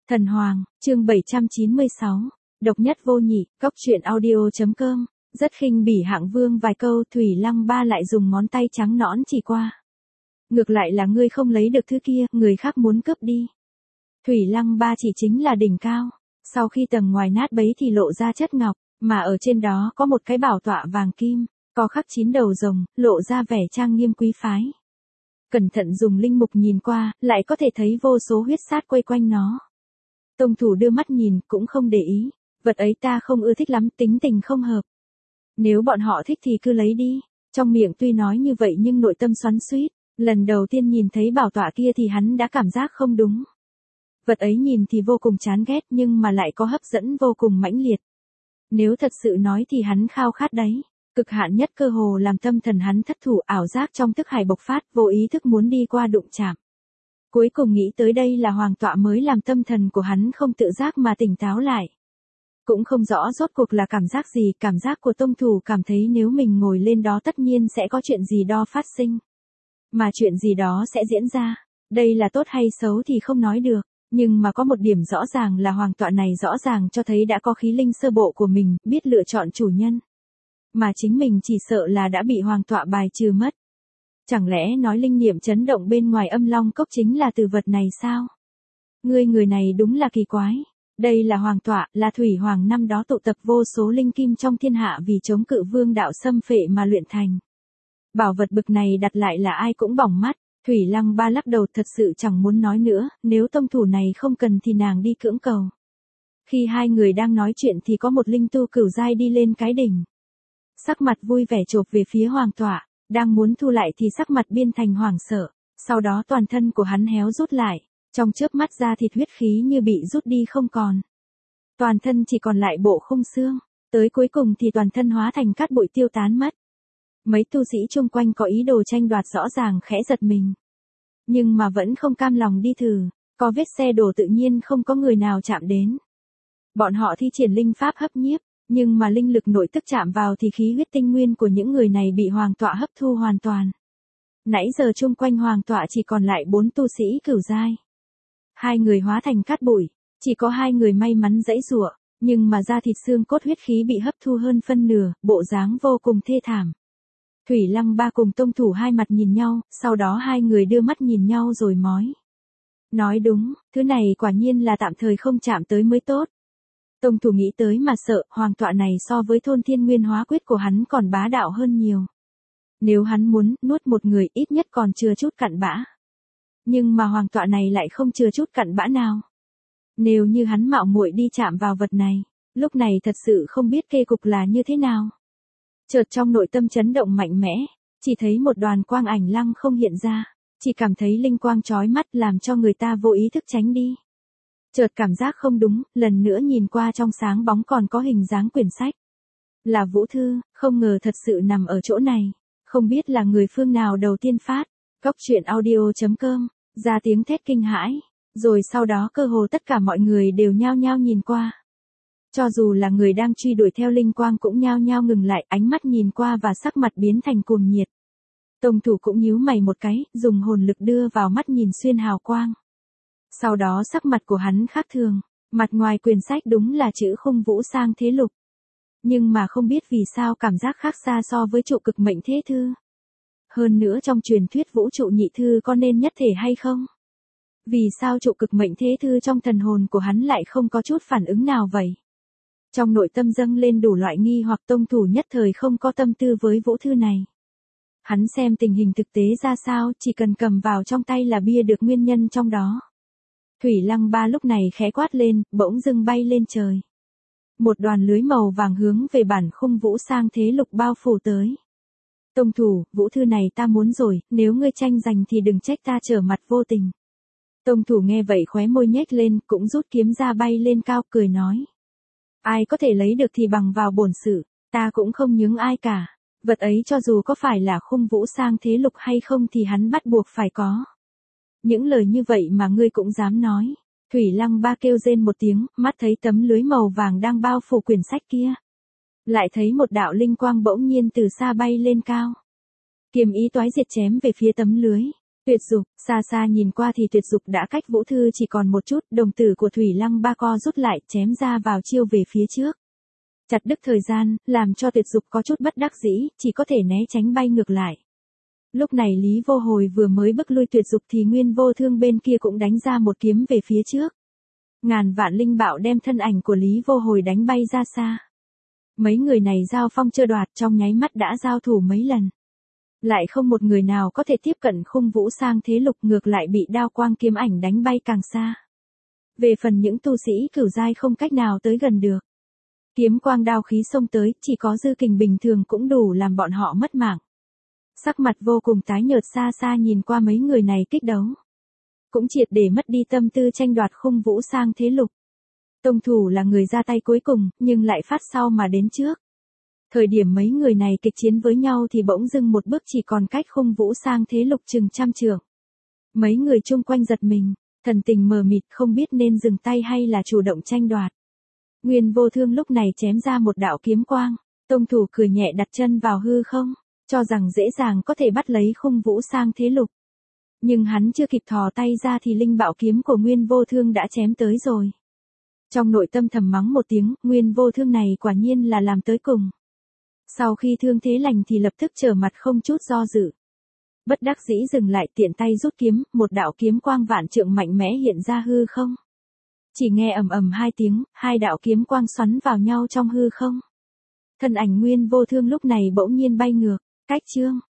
Thần Hoàng, chương 796. Độc nhất vô nhị, cóc truyện audio.com. Rất khinh bỉ hạng vương vài câu, Thủy Lăng Ba lại dùng ngón tay trắng nõn chỉ qua. Ngược lại là ngươi không lấy được thứ kia, người khác muốn cướp đi. Thủy Lăng Ba chỉ chính là đỉnh cao. Sau khi tầng ngoài nát bấy thì lộ ra chất ngọc, mà ở trên đó có một cái bảo tọa vàng kim, có khắc 9 đầu rồng, lộ ra vẻ trang nghiêm quý phái. Cẩn thận dùng linh mục nhìn qua, lại có thể thấy vô số huyết sát quay quanh nó. Tông thủ đưa mắt nhìn, cũng không để ý. Vật ấy ta không ưa thích lắm, tính tình không hợp. Nếu bọn họ thích thì cứ lấy đi. Trong miệng tuy nói như vậy nhưng nội tâm xoắn xuýt. Lần đầu tiên nhìn thấy bảo tọa kia thì hắn đã cảm giác không đúng. Vật ấy nhìn thì vô cùng chán ghét nhưng mà lại có hấp dẫn vô cùng mãnh liệt. Nếu thật sự nói thì hắn khao khát đấy. Cực hạn nhất cơ hồ làm tâm thần hắn thất thủ, ảo giác trong thức hải bộc phát, vô ý thức muốn đi qua đụng chạm. Cuối cùng nghĩ tới đây là hoàng tọa mới làm tâm thần của hắn không tự giác mà tỉnh táo lại. Cũng không rõ rốt cuộc là cảm giác gì, cảm giác của tông thủ cảm thấy nếu mình ngồi lên đó tất nhiên sẽ có chuyện gì đó phát sinh. Mà chuyện gì đó sẽ diễn ra. Đây là tốt hay xấu thì không nói được. Nhưng mà có một điểm rõ ràng là hoàng tọa này rõ ràng cho thấy đã có khí linh sơ bộ của mình, biết lựa chọn chủ nhân. Mà chính mình chỉ sợ là đã bị hoàng tọa bài trừ mất. Chẳng lẽ nói linh niệm chấn động bên ngoài âm long cốc chính là từ vật này sao? Người này đúng là kỳ quái. Đây là hoàng tọa, là thủy hoàng năm đó tụ tập vô số linh kim trong thiên hạ vì chống cự vương đạo xâm phệ mà luyện thành. Bảo vật bực này đặt lại là ai cũng bỏng mắt. Thủy Lăng Ba lắc đầu, thật sự chẳng muốn nói nữa, nếu tông thủ này không cần thì nàng đi cưỡng cầu. Khi hai người đang nói chuyện thì có một linh tu cửu giai đi lên cái đỉnh. Sắc mặt vui vẻ chộp về phía hoàng tọa, đang muốn thu lại thì sắc mặt biên thành hoảng sợ, sau đó toàn thân của hắn héo rút lại, trong chớp mắt da thịt huyết khí như bị rút đi không còn. Toàn thân chỉ còn lại bộ khung xương, tới cuối cùng thì toàn thân hóa thành cát bụi tiêu tán mất. Mấy tu sĩ chung quanh có ý đồ tranh đoạt rõ ràng khẽ giật mình. Nhưng mà vẫn không cam lòng đi thử, có vết xe đổ tự nhiên không có người nào chạm đến. Bọn họ thi triển linh pháp hấp nhiếp, nhưng mà linh lực nội tức chạm vào thì khí huyết tinh nguyên của những người này bị hoàng tọa hấp thu hoàn toàn. Nãy giờ chung quanh hoàng tọa chỉ còn lại 4 tu sĩ cửu giai. 2 người hóa thành cát bụi, chỉ có 2 người may mắn giãy giụa, nhưng mà da thịt xương cốt huyết khí bị hấp thu hơn phân nửa, bộ dáng vô cùng thê thảm. Thủy Lăng Ba cùng tông thủ hai mặt nhìn nhau, sau đó 2 người đưa mắt nhìn nhau rồi mói. Nói đúng, thứ này quả nhiên là tạm thời không chạm tới mới tốt. Tông thủ nghĩ tới mà sợ, hoàng tọa này so với thôn thiên nguyên hóa quyết của hắn còn bá đạo hơn nhiều. Nếu hắn muốn nuốt một người ít nhất còn chưa chút cặn bã. Nhưng mà hoàng tọa này lại không chừa chút cặn bã nào. Nếu như hắn mạo muội đi chạm vào vật này, lúc này thật sự không biết kết cục là như thế nào. Chợt trong nội tâm chấn động mạnh mẽ, chỉ thấy một đoàn quang ảnh lăng không hiện ra, chỉ cảm thấy linh quang chói mắt làm cho người ta vô ý thức tránh đi. Chợt cảm giác không đúng, lần nữa nhìn qua trong sáng bóng còn có hình dáng quyển sách. Là Vũ Thư, không ngờ thật sự nằm ở chỗ này, không biết là người phương nào đầu tiên phát. Cóc truyện audio.com, ra tiếng thét kinh hãi, rồi sau đó cơ hồ tất cả mọi người đều nhao nhao nhìn qua. Cho dù là người đang truy đuổi theo linh quang cũng nhao nhao ngừng lại, ánh mắt nhìn qua và sắc mặt biến thành cuồng nhiệt. Tông thủ cũng nhíu mày một cái, dùng hồn lực đưa vào mắt nhìn xuyên hào quang. Sau đó sắc mặt của hắn khác thường, mặt ngoài quyển sách đúng là chữ Khung Vũ Sang Thế Lục. Nhưng mà không biết vì sao cảm giác khác xa so với trụ cực mệnh thế thư. Hơn nữa trong truyền thuyết vũ trụ nhị thư có nên nhất thể hay không? Vì sao trụ cực mệnh thế thư trong thần hồn của hắn lại không có chút phản ứng nào vậy? Trong nội tâm dâng lên đủ loại nghi hoặc, tông thủ nhất thời không có tâm tư với vũ thư này. Hắn xem tình hình thực tế ra sao, chỉ cần cầm vào trong tay là bia được nguyên nhân trong đó. Thủy Lăng Ba lúc này khẽ quát lên, bỗng dưng bay lên trời. Một đoàn lưới màu vàng hướng về bản Khung Vũ Sang Thế Lục bao phủ tới. Tông thủ, vũ thư này ta muốn rồi, nếu ngươi tranh giành thì đừng trách ta trở mặt vô tình. Tông thủ nghe vậy khóe môi nhếch lên, cũng rút kiếm ra bay lên cao, cười nói. Ai có thể lấy được thì bằng vào bổn sự, ta cũng không nhướng ai cả. Vật ấy cho dù có phải là Khung Vũ Sang Thế Lục hay không thì hắn bắt buộc phải có. Những lời như vậy mà ngươi cũng dám nói. Thủy Lăng Ba kêu rên một tiếng, mắt thấy tấm lưới màu vàng đang bao phủ quyển sách kia. Lại thấy một đạo linh quang bỗng nhiên từ xa bay lên cao. Kiềm ý toái diệt chém về phía tấm lưới. Tuyệt dục, xa xa nhìn qua thì tuyệt dục đã cách Vũ Thư chỉ còn một chút, đồng tử của Thủy Lăng Ba co rút lại, chém ra vào chiêu về phía trước. Chặt đứt thời gian, làm cho tuyệt dục có chút bất đắc dĩ, chỉ có thể né tránh bay ngược lại. Lúc này Lý Vô Hồi vừa mới bức lui tuyệt dục thì Nguyên Vô Thương bên kia cũng đánh ra một kiếm về phía trước. Ngàn vạn linh bạo đem thân ảnh của Lý Vô Hồi đánh bay ra xa. Mấy người này giao phong chưa đoạt, trong nháy mắt đã giao thủ mấy lần. Lại không một người nào có thể tiếp cận khung vũ sang thế lục, ngược lại bị đao quang kiếm ảnh đánh bay càng xa. Về phần những tu sĩ cửu giai không cách nào tới gần được. Kiếm quang đao khí xông tới, chỉ có dư kình bình thường cũng đủ làm bọn họ mất mạng. Sắc mặt vô cùng tái nhợt, xa xa nhìn qua mấy người này kích đấu. Cũng triệt để mất đi tâm tư tranh đoạt khung vũ sang thế lục. Tông thủ là người ra tay cuối cùng, nhưng lại phát sau mà đến trước. Thời điểm mấy người này kịch chiến với nhau thì bỗng dưng một bước chỉ còn cách khung vũ sang thế lục chừng trăm trượng. Mấy người chung quanh giật mình, thần tình mờ mịt không biết nên dừng tay hay là chủ động tranh đoạt. Nguyên Vô Thương lúc này chém ra một đạo kiếm quang, tông thủ cười nhẹ đặt chân vào hư không, cho rằng dễ dàng có thể bắt lấy khung vũ sang thế lục. Nhưng hắn chưa kịp thò tay ra thì linh bạo kiếm của Nguyên Vô Thương đã chém tới rồi. Trong nội tâm thầm mắng một tiếng, Nguyên Vô Thương này quả nhiên là làm tới cùng. Sau khi thương thế lành thì lập tức trở mặt không chút do dự. Bất đắc dĩ dừng lại, tiện tay rút kiếm, một đạo kiếm quang vạn trượng mạnh mẽ hiện ra hư không. Chỉ nghe ầm ầm hai tiếng, hai đạo kiếm quang xoắn vào nhau trong hư không. Thân ảnh Nguyên Vô Thương lúc này bỗng nhiên bay ngược, cách chương.